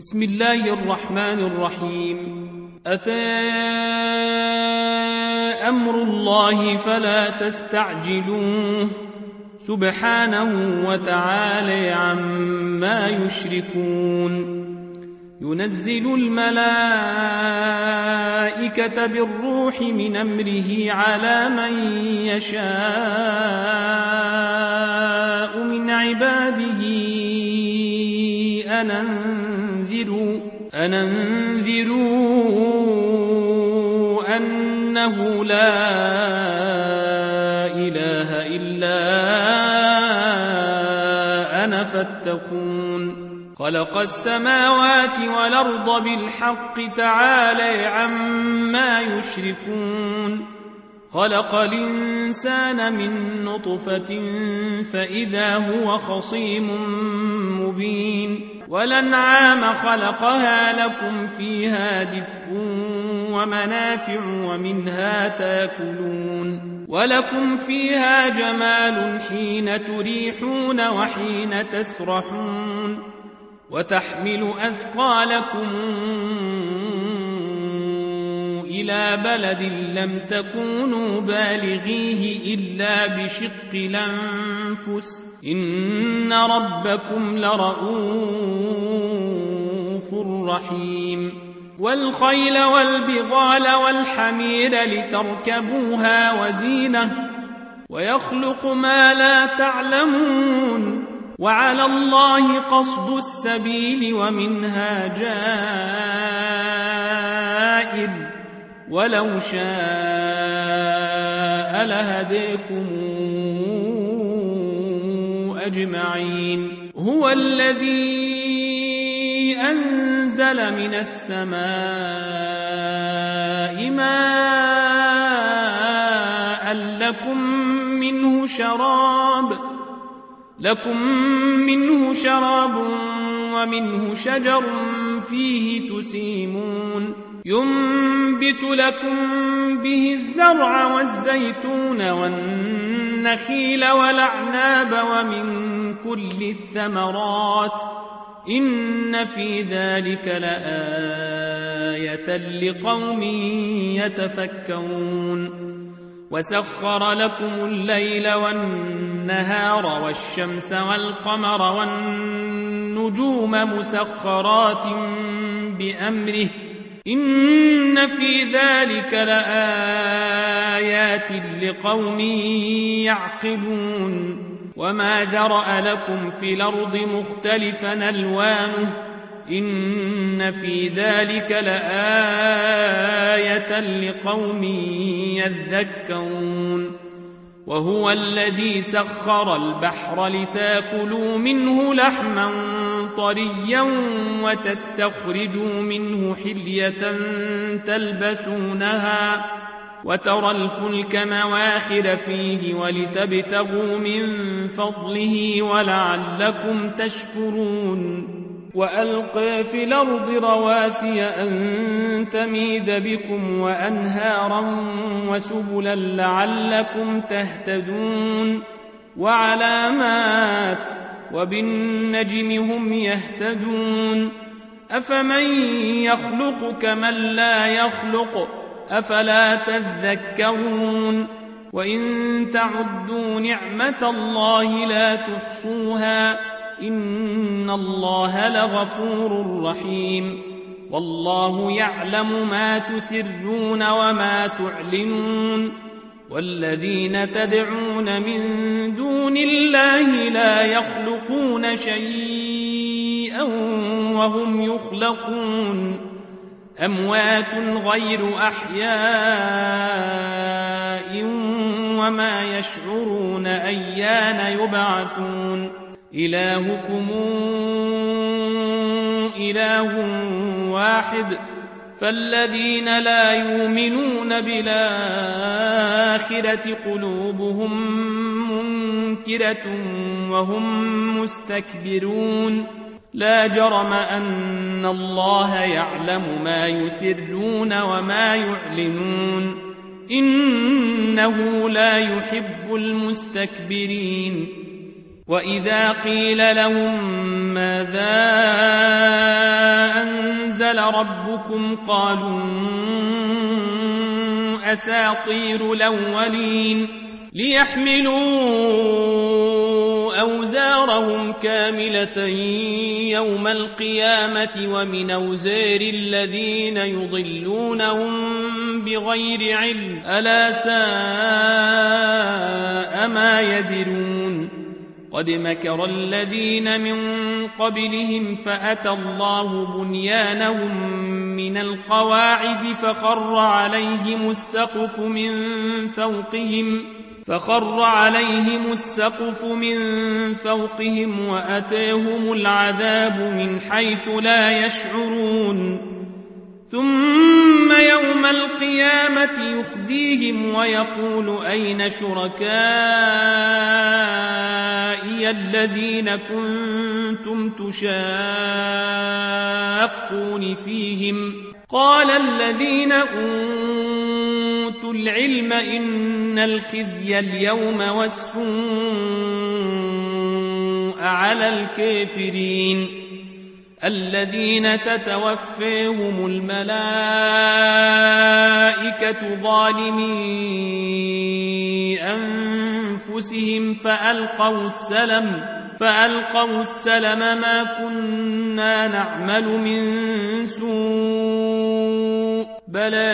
بسم الله الرحمن الرحيم. أتى أمر الله فلا تستعجلوه سبحانه وتعالى عما يشركون. ينزل الملائكة بالروح من أمره على من يشاء من عباده أن أنذروا أنه لا إله إلا أنا فاتقون. خلق السماوات والأرض بالحق تعالى عما يشركون. خلق الإنسان من نطفة فإذا هو خصيم مبين. والأنعام خلقها لكم فيها دفء ومنافع ومنها تاكلون. ولكم فيها جمال حين تريحون وحين تسرحون. وتحمل أثقالكم إلى بلد لم تكونوا بالغيه إلا بشق الأنفس إن ربكم لرؤوف رحيم. والخيل والبغال والحمير لتركبوها وزينة ويخلق ما لا تعلمون. وعلى الله قصد السبيل ومنها جائر ولو شاء لهديكم أجمعين. هو الذي أنزل من السماء ماء لكم منه شراب ومنه شجر فيه تسيمون. ينبت لكم به الزرع والزيتون والنخيل والأعناب ومن كل الثمرات إن في ذلك لآية لقوم يتفكرون. وسخر لكم الليل والنهار والشمس والقمر والنجوم مسخرات بأمره إن في ذلك لآيات لقوم يعقلون. وما ذرأ لكم في الأرض مختلفا ألوانه إن في ذلك لآية لقوم يذكرون. وهو الذي سخر البحر لتاكلوا منه لحما طريا وتستخرجوا منه حلية تلبسونها وترى الفلك مواخر فيه ولتبتغوا من فضله ولعلكم تشكرون. وألقى في الأرض رواسي أن تميد بكم وأنهارا وسبلا لعلكم تهتدون. وعلامات وبالنجم هم يهتدون. أفمن يخلق كمن لا يخلق أفلا تذكرون. وإن تعدوا نعمة الله لا تحصوها إن الله لغفور رحيم. والله يعلم ما تسرون وما تعلنون. والذين تدعون من دون الله لا يخلقون شيئا وهم يخلقون. أموات غير أحياء وما يشعرون أيان يبعثون. إلهكم إله واحد فالذين لا يؤمنون بالآخرة قلوبهم منكرة وهم مستكبرون. لا جرم أن الله يعلم ما يسرون وما يعلنون إنه لا يحب المستكبرين. وإذا قيل لهم ماذا أنزل ربكم قالوا أساطير الأولين ليحملوا أوزارهم كاملة يوم القيامة ومن أوزار الذين يضلونهم بغير علم ألا ساء ما يزرون قد مكر الذين من قبلهم فأتى الله بنيانهم من القواعد فخر عليهم السقف من فوقهم وأتاهم العذاب من حيث لا يشعرون ثم يوم القيامة يخزيهم ويقول أين شركائي الذين كنتم تشاقون فيهم قال الذين أوتوا العلم إن الخزي اليوم والسوء على الكافرين الذين تتوفاهم الملائكة ظالمي أنفسهم فألقوا السلم ما كنا نعمل من سوء بلى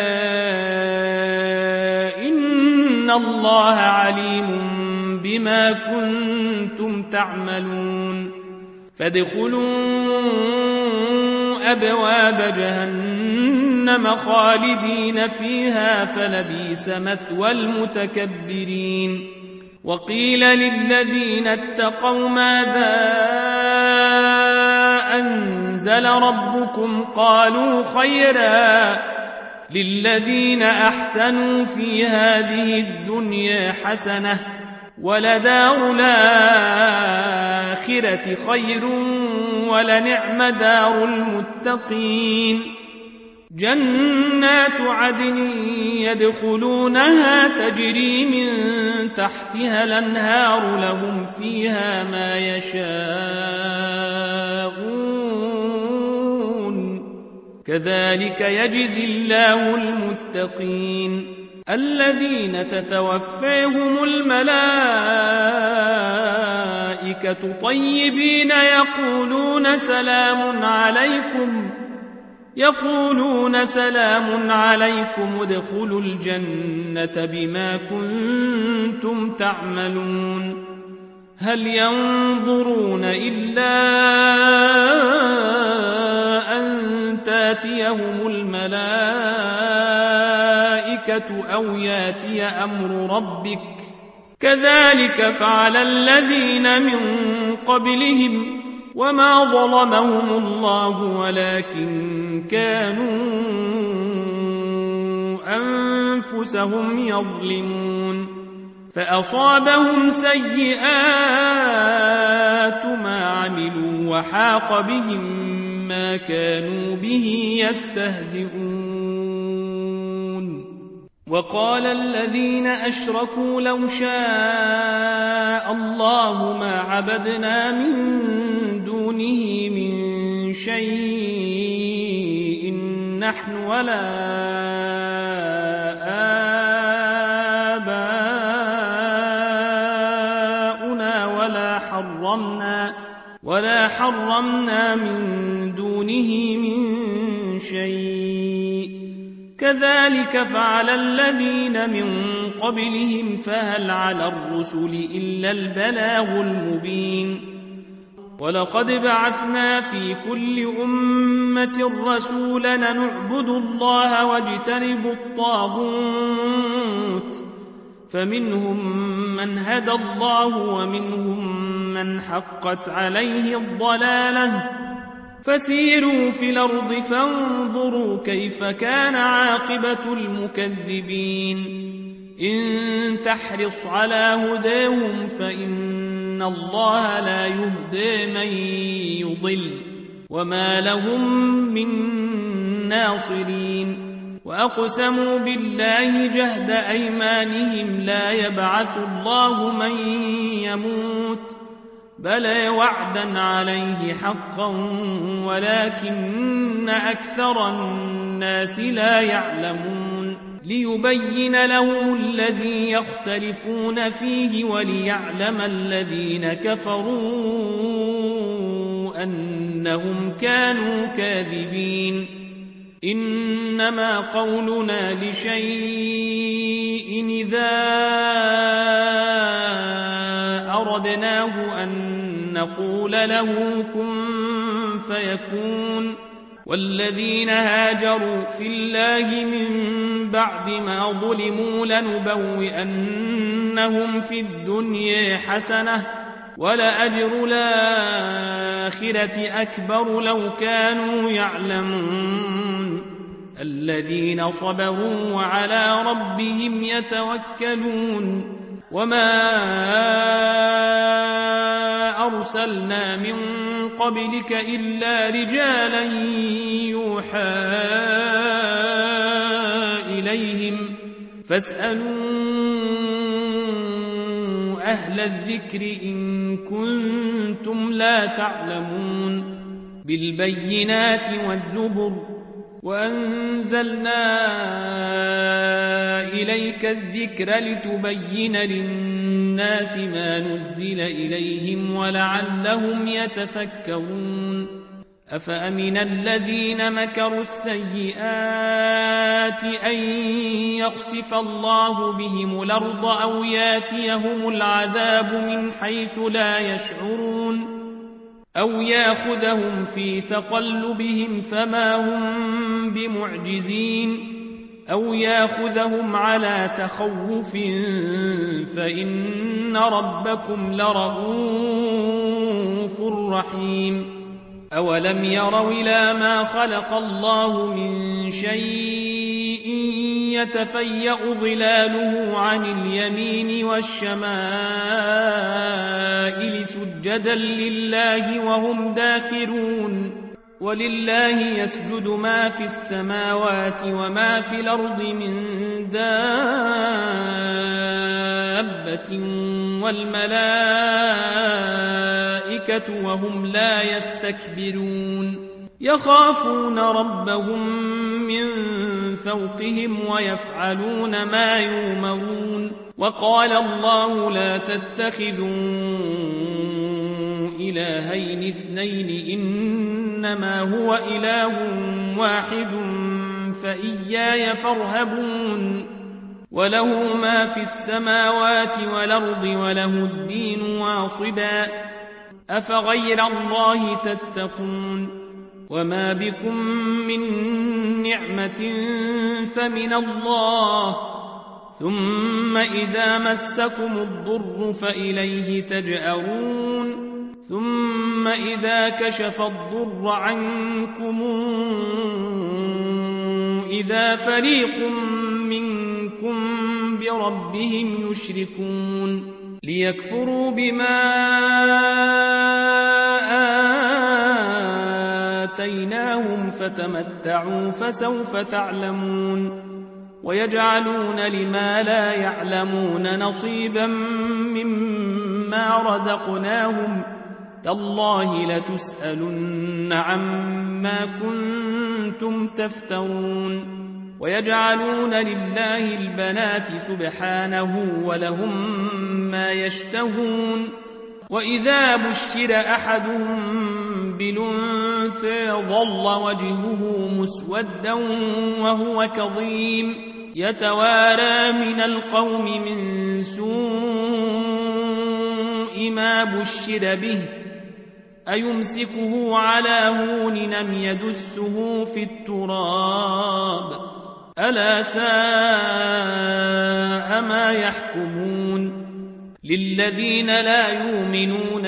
إن الله عليم بما كنتم تعملون فادخلوا أبواب جهنم خالدين فيها فلبئس مثوى المتكبرين وقيل للذين اتقوا ماذا أنزل ربكم قالوا خيرا للذين أحسنوا في هذه الدنيا حسنة ولدار الآخرة خير ولنعم دار المتقين جنات عدن يدخلونها تجري من تحتها الأنهار لهم فيها ما يشاءون كذلك يجزي الله المتقين الذين تتوفاهم الملائكة طيبين يقولون سلام عليكم ادخلوا الجنة بما كنتم تعملون هل ينظرون إلا أن تاتيهم الملائكة أو ياتي أمر ربك كذلك فعل الذين من قبلهم وما ظلمهم الله ولكن كانوا أنفسهم يظلمون فأصابهم سيئات ما عملوا وحاق بهم ما كانوا به يستهزئون وقال الذين أشركوا لو شاء الله ما عبدنا من دونه من شيء نحن ولا آباؤنا ولا حرمنا من دونه من شيء كذلك فعل الذين من قبلهم فهل على الرسل إلا البلاغ المبين ولقد بعثنا في كل أمة رسولا أن اعبدوا الله واجتنبوا الطاغوت فمنهم من هدى الله ومنهم من حقت عليه الضلالة فسيروا في الأرض فانظروا كيف كان عاقبة المكذبين إن تحرص على هداهم فإن الله لا يهدي من يضل وما لهم من ناصرين وأقسموا بالله جهد أيمانهم لا يبعث الله من يموت بلى وعدا عليه حقا ولكن أكثر الناس لا يعلمون ليبين لهم الذي يختلفون فيه وليعلم الذين كفروا أنهم كانوا كاذبين إنما قولنا لشيء إذا أردناه أن نقول له كن فيكون والذين هاجروا في الله من بعد ما ظلموا لنبوئنهم في الدنيا حسنة ولأجر الآخرة أكبر لو كانوا يعلمون الذين صبروا وعلى ربهم يتوكلون وما أرسلنا من قبلك إلا رجالا يوحى إليهم فاسألوا أهل الذكر إن كنتم لا تعلمون بالبينات والزبر وأنزلنا إليك الذكر لتبين للناس ما نزل إليهم ولعلهم يتفكرون أفأمن الذين مكروا السيئات أن يخسف الله بهم الأرض أو ياتيهم العذاب من حيث لا يشعرون أو ياخذهم في تقلبهم فما هم بمعجزين أو ياخذهم على تخوف فإن ربكم لرؤوف رحيم أولم يروا إلى ما خلق الله من شيء يتفيأ ظلاله عن اليمين والشمائل سجدا لله وهم داخرون ولله يسجد ما في السماوات وما في الأرض من دابة والملائكة وهم لا يستكبرون يخافون ربهم من فوقهم ويفعلون ما يؤمرون وقال الله لا تتخذوا إلهين اثنين إنما هو إله واحد فإياي فارهبون وله ما في السماوات والأرض وله الدين واصبا أفغير الله تتقون وما بكم من نعمة فمن الله ثم إذا مسكم الضر فإليه تجأرون ثم إذا كشف الضر عنكم إذا فريق منكم بربهم يشركون ليكفروا بما آتيناهم فتمتعوا فسوف تعلمون ويجعلون لما لا يعلمون نصيبا مما رزقناهم تالله لتسألن عما كنتم تفترون ويجعلون لله البنات سبحانه ولهم ما يشتهون وإذا بشر أحدهم بالأنثى ظل وجهه مسودا وهو كظيم يتوارى من القوم من سوء ما بشر به أيمسكه على هون أم يدسه في التراب ألا ساء ما يحكمون للذين لا يؤمنون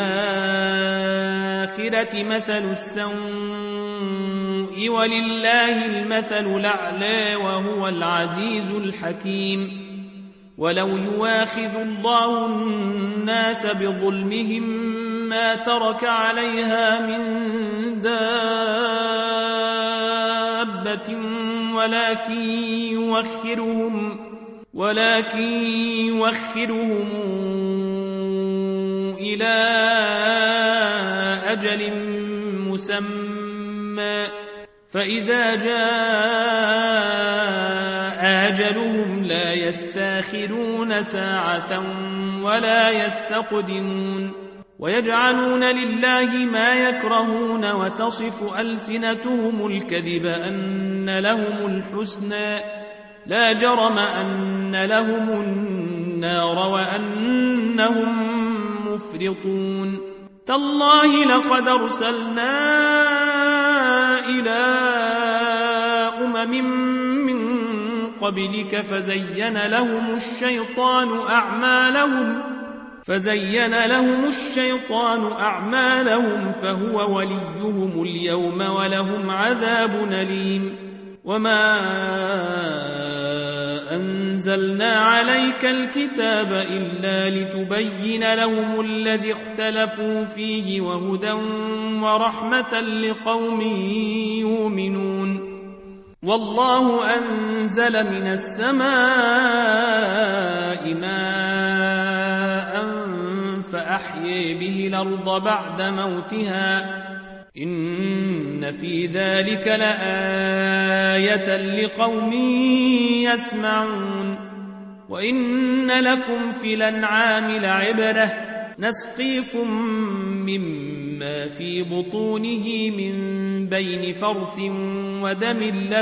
بالآخرة مثل السوء ولله المثل الأعلى وهو العزيز الحكيم ولو يواخذ الله الناس بظلمهم ما ترك عليها من دابة ولكن يوخرهم إلى أجل مسمى فإذا جاء أجلهم لا يستاخرون ساعة ولا يستقدمون ويجعلون لله ما يكرهون وتصف ألسنتهم الكذب أن لهم الحسنى لا جرم أن لهم النار وأنهم مفرطون تالله لقد أرسلنا إلى من قبلك فزين لهم الشيطان أعمالهم فهو وليهم اليوم ولهم عذاب أليم وما أنزلنا عليك الكتاب إلا لتبين لهم الذي اختلفوا فيه وهدى ورحمة لقوم يؤمنون والله أنزل من السماء ماء فأحيي به الأرض بعد موتها إن في ذلك لآية لقوم يسمعون وإن لكم في الأنعام لعبرة نسقيكم مما في بطونه من بين فرث ودم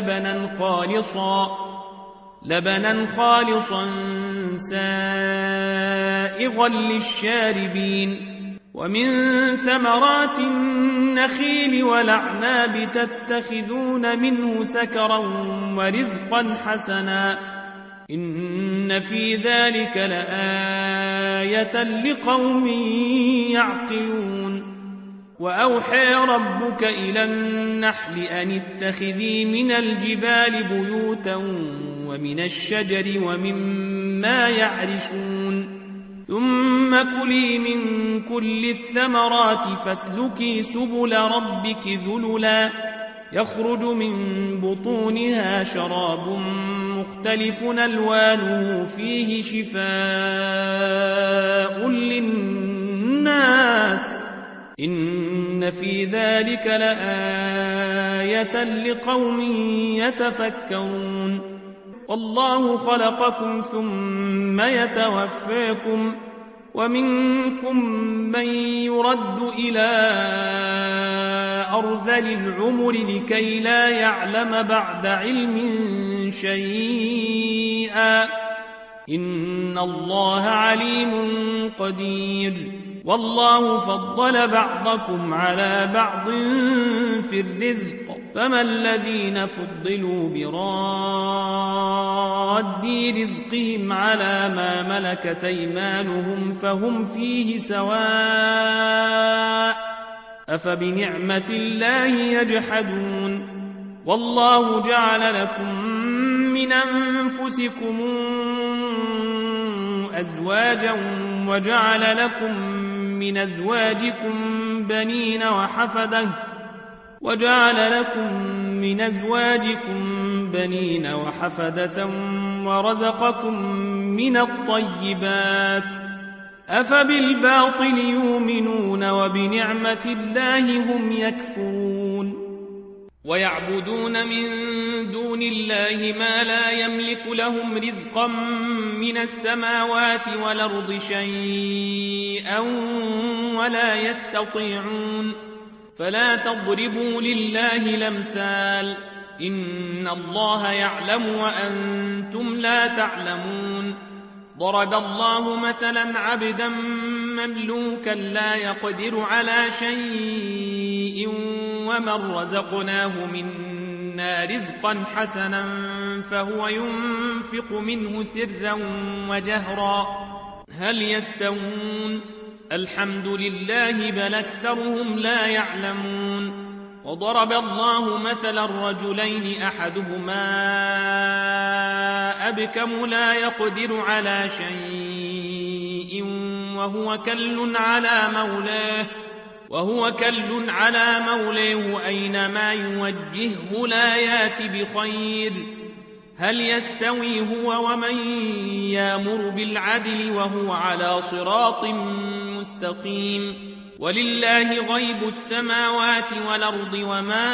لبنا خالصا سائغا للشاربين ومن ثمرات النخيل والأعناب تتخذون منه سكرا ورزقا حسنا إن في ذلك لآية لقوم يعقلون وأوحى ربك إلى النحل أن اتخذي من الجبال بيوتا ومن الشجر ومما يعرشون ثم كلي من كل الثمرات فاسلكي سبل ربك ذللا يخرج من بطونها شراب مختلف ألوانه فيه شفاء للناس إن في ذلك لآية لقوم يتفكرون والله خلقكم ثم يتوفاكم ومنكم من يرد إلى أرذل العمر لكي لا يعلم بعد علم شيئا إن الله عليم قدير والله فضل بعضكم على بعض في الرزق فما الذين فضلوا براد رزقهم على ما ملكت أيمانهم فهم فيه سواء أفبنعمة الله يجحدون والله جعل لكم من أنفسكم أزواجا وجعل لكم من أزواجكم بنين وحفدة ورزقكم من الطيبات أفبالباطل يؤمنون وبنعمة الله هم يكفرون ويعبدون من دون الله ما لا يملك لهم رزقا من السماوات والأرض شيئا ولا يستطيعون فلا تضربوا لله الأمثال إن الله يعلم وأنتم لا تعلمون ضرب الله مثلا عبدا مملوكا لا يقدر على شيء ومن رزقناه منا رزقا حسنا فهو ينفق منه سرا وجهرا هل يستوون الحمد لله بل أكثرهم لا يعلمون وضرب الله مثلا رجلين أحدهما أبكم لا يقدر على شيء وهو كل على مولاه أينما يوجهه لا يات بخير هل يستوي هو ومن يامر بالعدل وهو على صراط مستقيم ولله غيب السماوات والأرض وما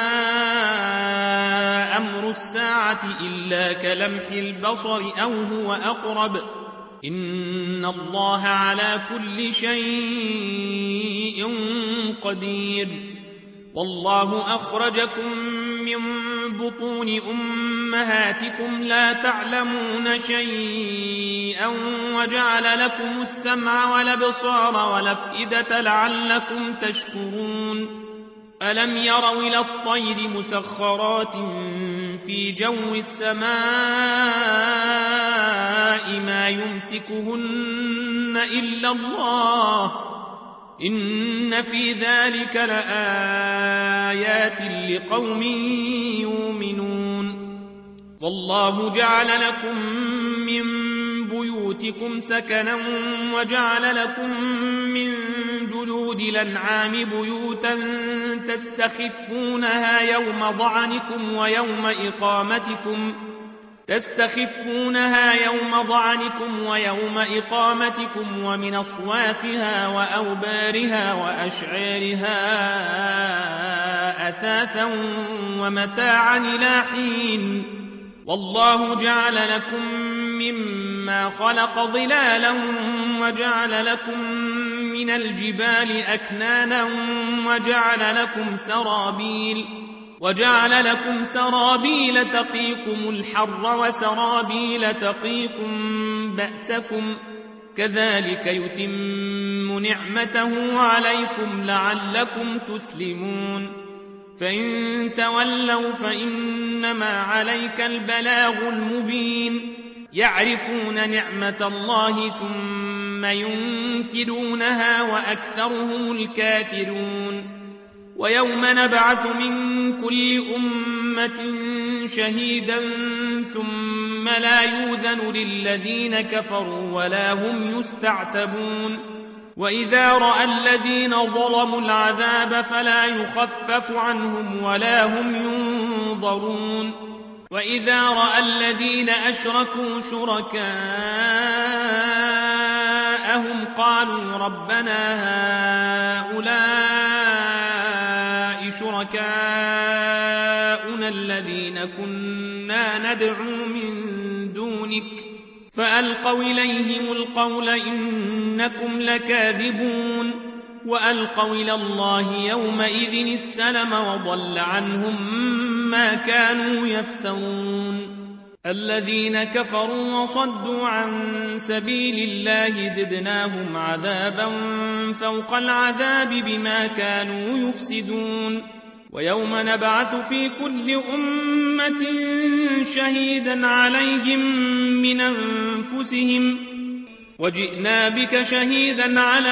أمر الساعة إلا كلمح البصر أو هو أقرب إن الله على كل شيء قدير والله أخرجكم من بطون أمهاتكم لا تعلمون شيئا وجعل لكم السمع والأبصار والأفئدة لعلكم تشكرون ألم يروا إلى الطير مسخرات في جو السماء ما يمسكهن إلا الله إن في ذلك لآيات لقوم يؤمنون والله جعل لكم من بيوتكم سكنا وجعل لكم من جلود الأنعام بيوتا تستخفونها يوم ضعنكم ويوم إقامتكم ومن أصوافها وأوبارها وأشعارها أثاثا ومتاعا إلى حين والله جعل لكم مما خلق ظلالا وجعل لكم من الجبال أكنانا وجعل لكم سرابيل تقيكم الحر وسرابيل تقيكم بأسكم كذلك يتم نعمته عليكم لعلكم تسلمون فإن تولوا فإنما عليك البلاغ المبين يعرفون نعمة الله ثم ينكرونها وأكثرهم الكافرون ويوم نبعث من كل أمة شهيدا ثم لا يؤذن للذين كفروا ولا هم يستعتبون وإذا رأى الذين ظلموا العذاب فلا يخفف عنهم ولا هم ينظرون وإذا رأى الذين أشركوا شركاءهم قالوا ربنا هؤلاء شركاؤنا الذين كنا ندعو من دونك فألقوا إليهم القول إنكم لكاذبون وألقوا إلى الله يومئذ السلم وضل عنهم ما كانوا يفترون الذين كفروا وصدوا عن سبيل الله زدناهم عذابا فوق العذاب بما كانوا يفسدون ويوم نبعث في كل أمة شهيدا عليهم من أنفسهم وجئنا بك شهيدا على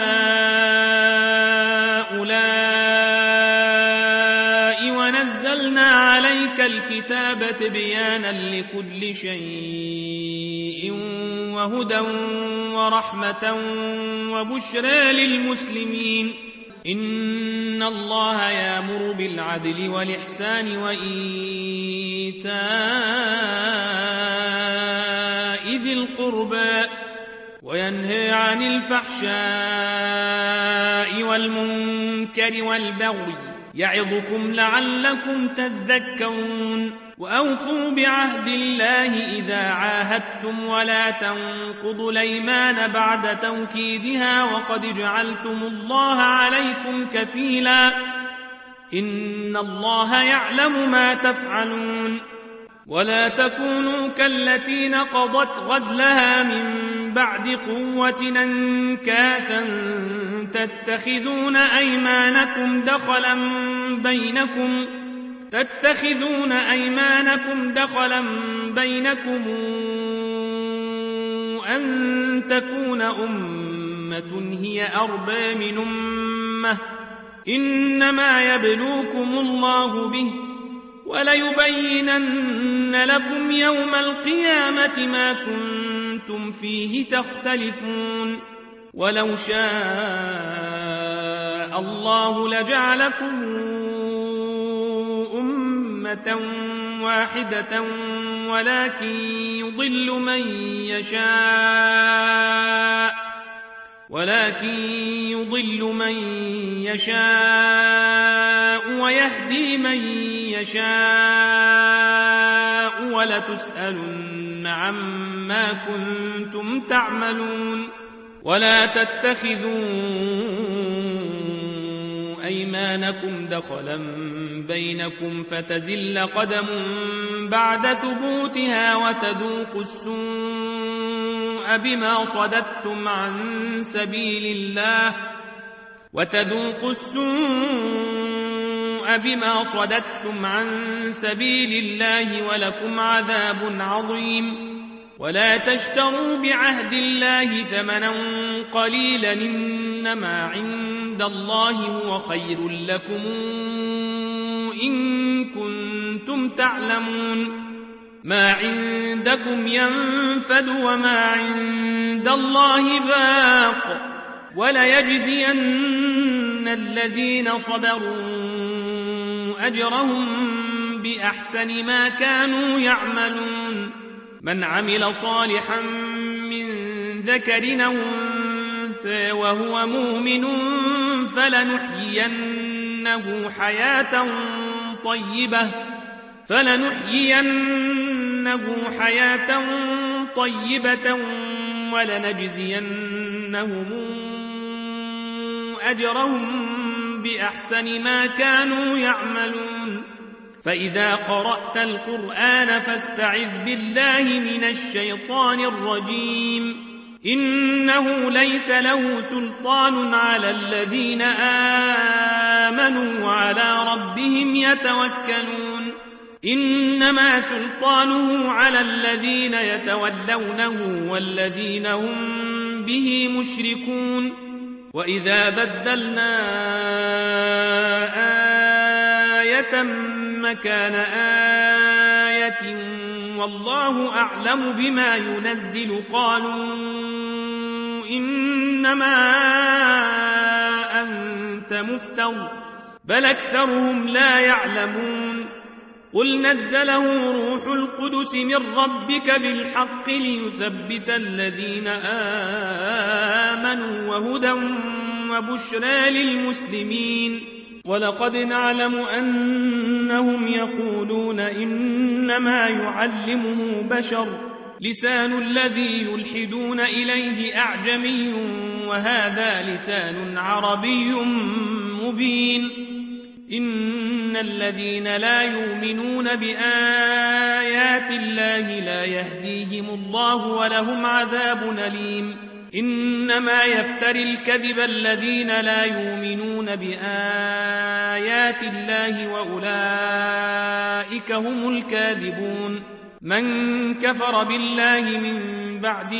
هؤلاء ونزلنا عليك الكتاب تبيانا لكل شيء وهدى ورحمة وبشرى للمسلمين إن الله يأمر بالعدل والإحسان وإيتاء ذي القربى وينهى عن الفحشاء والمنكر والبغي يعظكم لعلكم تذكرون وأوفوا بعهد الله إذا عاهدتم ولا تنقضوا الأيمان بعد توكيدها وقد جعلتم الله عليكم كفيلا إن الله يعلم ما تفعلون ولا تكونوا كالتي نقضت غزلها من بعد قوة أنكاثا تتخذون أيمانكم دخلا بينكم أن تكون أمة هي أربى من أمة إنما يبلوكم الله به وليبينن لكم يوم القيامة ما كنتم فيه تختلفون ولو شاء الله لجعلكم أمة واحدة ولكن يضل من يشاء ولكن يضل من يشاء ويهدي من يشاء ولتسألن عما كنتم تعملون ولا تتخذوا أيمانكم دخلا بينكم فتزل قدم بعد ثبوتها وتذوقوا السوء بما صددتم عن سبيل الله ولكم عذاب عظيم ولا تشتروا بعهد الله ثمنا قليلا إنما عند الله هو خير لكم إن كنتم تعلمون ما عندكم ينفد وما عند الله باق وليجزين الذين صبروا أجرهم بأحسن ما كانوا يعملون من عمل صالحا من ذكر أو أنثى وهو مؤمن فلنحيينه حياة طيبة ولنجزينهم أجرهم بأحسن ما كانوا يعملون فإذا قرأت القرآن فاستعذ بالله من الشيطان الرجيم إنه ليس له سلطان على الذين آمنوا وعلى ربهم يتوكلون إنما سلطانه على الذين يتولونه والذين هم به مشركون وإذا بدلنا آية مكان آية والله أعلم بما ينزل قالوا إنما أنت مفتر بل أكثرهم لا يعلمون قل نزله روح القدس من ربك بالحق ليثبت الذين آمنوا وهدى وبشرى للمسلمين ولقد نعلم أنهم يقولون إنما يعلمه بشر لسان الذي يلحدون إليه أعجمي وهذا لسان عربي مبين إن الذين لا يؤمنون بآيات الله لا يهديهم الله ولهم عذاب أليم إنما يفتري الكذب الذين لا يؤمنون بآيات الله وأولئك هم الكاذبون من كفر بالله من بعد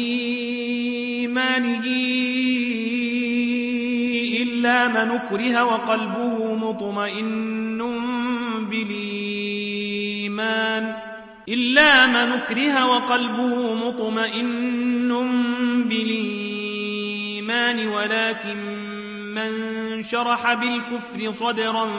إيمانه إلا من أكره وقلبه مطمئن بالإيمان ولكن من شرح بالكفر صدرا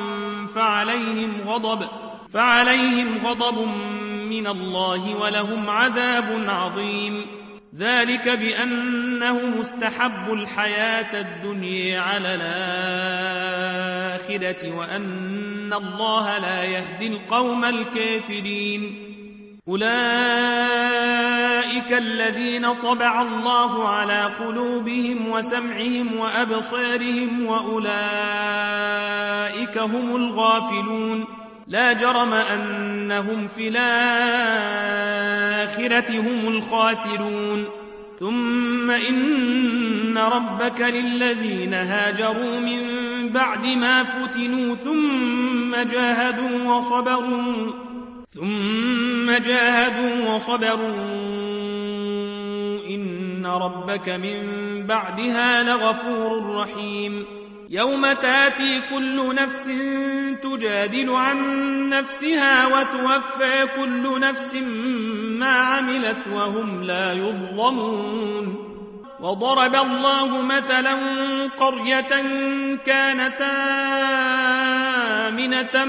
فعليهم غضب من الله ولهم عذاب عظيم ذلك بأنه مستحب الحياة الدنيا على الآخرة وأن الله لا يهدي القوم الكافرين أولئك الذين طبع الله على قلوبهم وسمعهم وأبصارهم وأولئك هم الغافلون لا جرم أنهم في الآخرة هم الخاسرون ثم إن ربك للذين هاجروا من بعد ما فتنوا ثم جاهدوا وصبروا إن ربك من بعدها لغفور رحيم يوم تاتي كل نفس تجادل عن نفسها وتوفى كل نفس ما عملت وهم لا يظلمون وضرب الله مثلا قرية كانت آمنة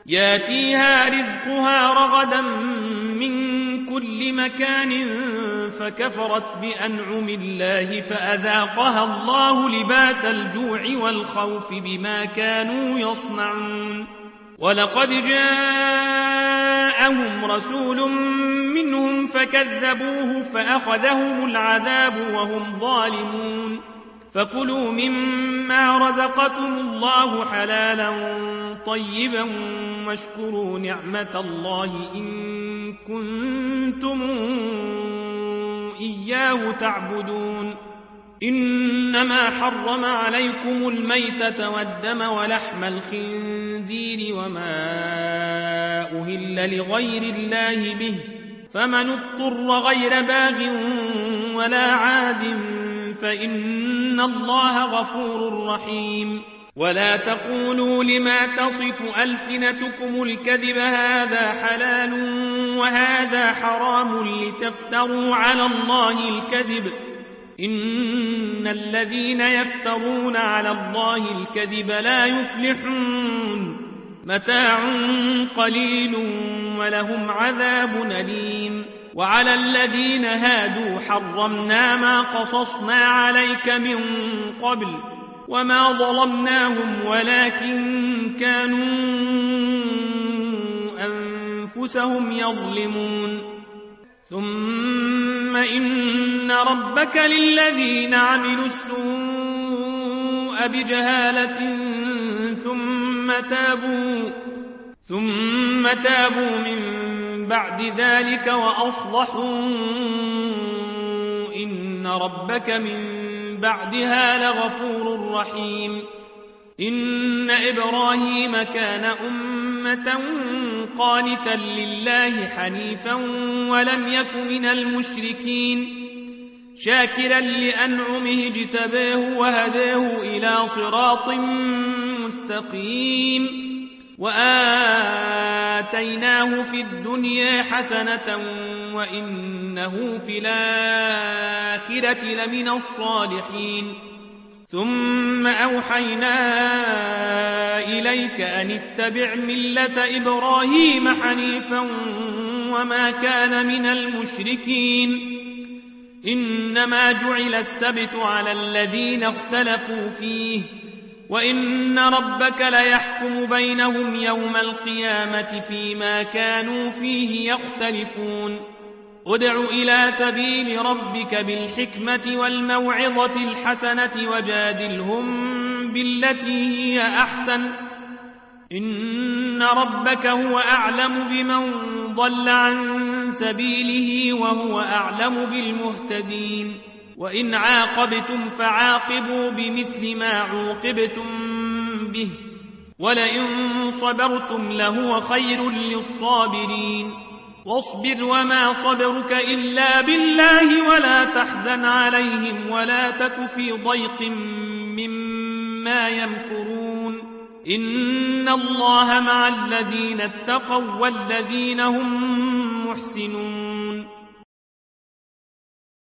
ياتيها رزقها رغدا من كل مكان فكفرت بأنعم الله فأذاقها الله لباس الجوع والخوف بما كانوا يصنعون ولقد جاءهم رسول منهم فكذبوه فأخذهم العذاب وهم ظالمون فكلوا مما رزقكم الله حلالا طيبا واشكروا نعمة الله إن كنتم إياه تعبدون إنما حرم عليكم الميتة والدم ولحم الخنزير وما أهل لغير الله به فمن اضطر غير باغ ولا عاد فإن الله غفور رحيم ولا تقولوا لما تصف ألسنتكم الكذب هذا حلال وهذا حرام لتفتروا على الله الكذب إن الذين يفترون على الله الكذب لا يفلحون متاع قليل ولهم عذاب أليم وعلى الذين هادوا حرمنا ما قصصنا عليك من قبل وما ظلمناهم ولكن كانوا أنفسهم يظلمون ثم إن ربك للذين عملوا السوء بجهالة ثم تابوا من بعد ذلك وأصلحوا إن ربك من بعدها لغفور رحيم إن إبراهيم كان أمة قانتا لله حنيفا ولم يك من المشركين شاكرا لأنعمه اجتباه وهداه إلى صراط مستقيم وآتيناه في الدنيا حسنة وإنه في الآخرة لمن الصالحين ثم أوحينا إليك أن اتبع ملة إبراهيم حنيفا وما كان من المشركين إنما جعل السبت على الذين اختلفوا فيه وإن ربك ليحكم بينهم يوم القيامة فيما كانوا فيه يختلفون ادع إلى سبيل ربك بالحكمة والموعظة الحسنة وجادلهم بالتي هي أحسن إن ربك هو أعلم بمن ضل عن سبيله وهو أعلم بالمهتدين وإن عاقبتم فعاقبوا بمثل ما عوقبتم به ولئن صبرتم لهو خير للصابرين واصبر وما صبرك إلا بالله ولا تحزن عليهم ولا تك في ضيق مما يمكرون إن الله مع الذين اتقوا والذين هم محسنون